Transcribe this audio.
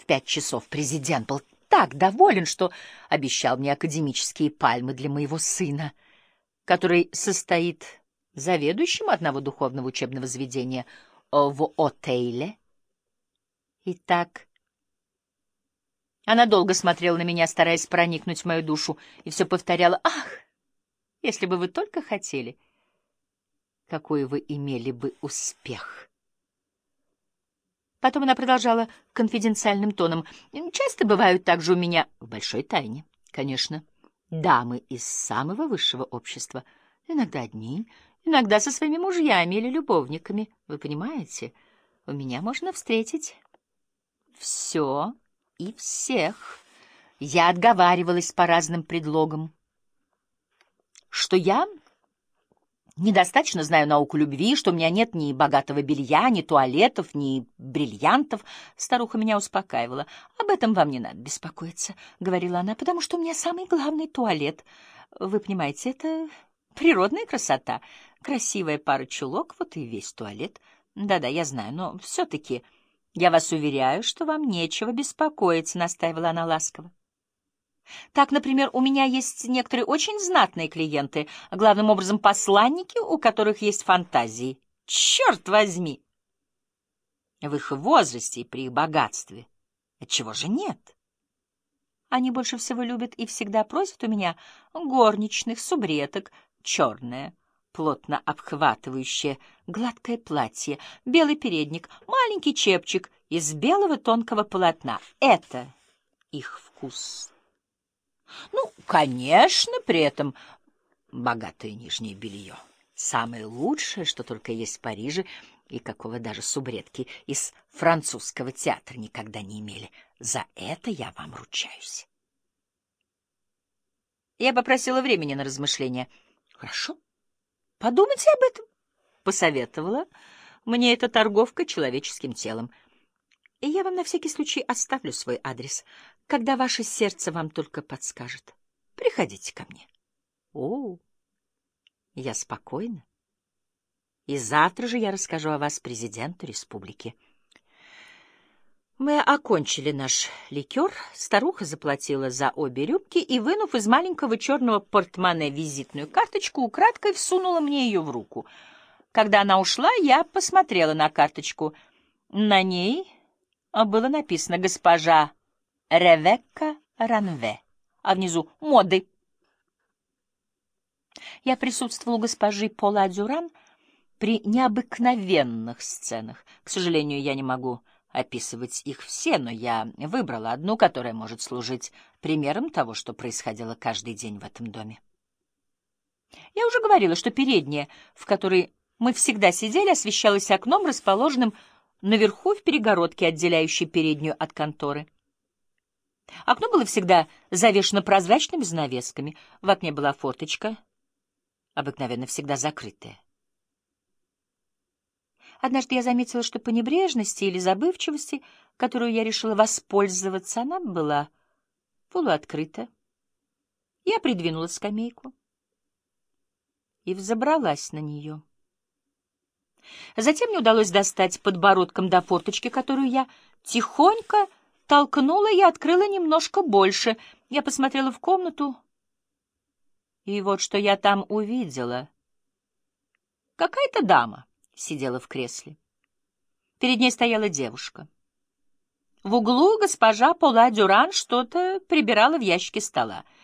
в 5 часов. Президент был так доволен, что обещал мне академические пальмы для моего сына, который состоит заведующим одного духовного учебного заведения в отеле. Итак, она долго смотрела на меня, стараясь проникнуть в мою душу, и все повторяла: «Ах, если бы вы только хотели, какой вы имели бы успех». Потом она продолжала конфиденциальным тоном: «Часто бывают также у меня, в большой тайне, конечно, дамы из самого высшего общества, иногда одни, иногда со своими мужьями или любовниками. Вы понимаете, у меня можно встретить все и всех». Я отговаривалась по разным предлогам, что я недостаточно знаю науку любви, что у меня нет ни богатого белья, ни туалетов, ни бриллиантов. Старуха меня успокаивала. «Об этом вам не надо беспокоиться», — говорила она, «потому что у меня самый главный туалет. Вы понимаете, это природная красота. Красивая пара чулок, вот и весь туалет. Да-да, я знаю, но все-таки я вас уверяю, что вам нечего беспокоиться», — настаивала она ласково. Так, например, у меня есть некоторые очень знатные клиенты, главным образом посланники, у которых есть фантазии. Черт возьми! В их возрасте и при их богатстве. Отчего же нет? Они больше всего любят и всегда просят у меня горничных, субреток, черное, плотно обхватывающее, гладкое платье, белый передник, маленький чепчик из белого тонкого полотна. Это их вкус. Ну, конечно, при этом богатое нижнее белье. Самое лучшее, что только есть в Париже, и какого даже субредки из французского театра никогда не имели. За это я вам ручаюсь. Я попросила времени на размышления. Хорошо, подумайте об этом, посоветовала мне эта торговка человеческим телом. И я вам на всякий случай оставлю свой адрес, когда ваше сердце вам только подскажет. Приходите ко мне. О, я спокойна. И завтра же я расскажу о вас президенту республики. Мы окончили наш ликер, старуха заплатила за обе рюмки и, вынув из маленького черного портмоне визитную карточку, украдкой всунула мне ее в руку. Когда она ушла, я посмотрела на карточку. На ней было написано «Госпожа Ревекка Ранве», а внизу «Моды». Я присутствовала у госпожи Пола Дюран при необыкновенных сценах. К сожалению, я не могу описывать их все, но я выбрала одну, которая может служить примером того, что происходило каждый день в этом доме. Я уже говорила, что передняя, в которой мы всегда сидели, освещалась окном, расположенным наверху в перегородке, отделяющей переднюю от конторы. Окно было всегда завешено прозрачными занавесками. В окне была форточка, обыкновенно всегда закрытая. Однажды я заметила, что по небрежности или забывчивости, которую я решила воспользоваться, она была полуоткрыта. Я придвинула скамейку и взобралась на нее. Затем мне удалось достать подбородком до форточки, которую я тихонько толкнула и открыла немножко больше. Я посмотрела в комнату, и вот что я там увидела. Какая-то дама сидела в кресле. Перед ней стояла девушка. В углу госпожа Пола Дюран что-то прибирала в ящике стола.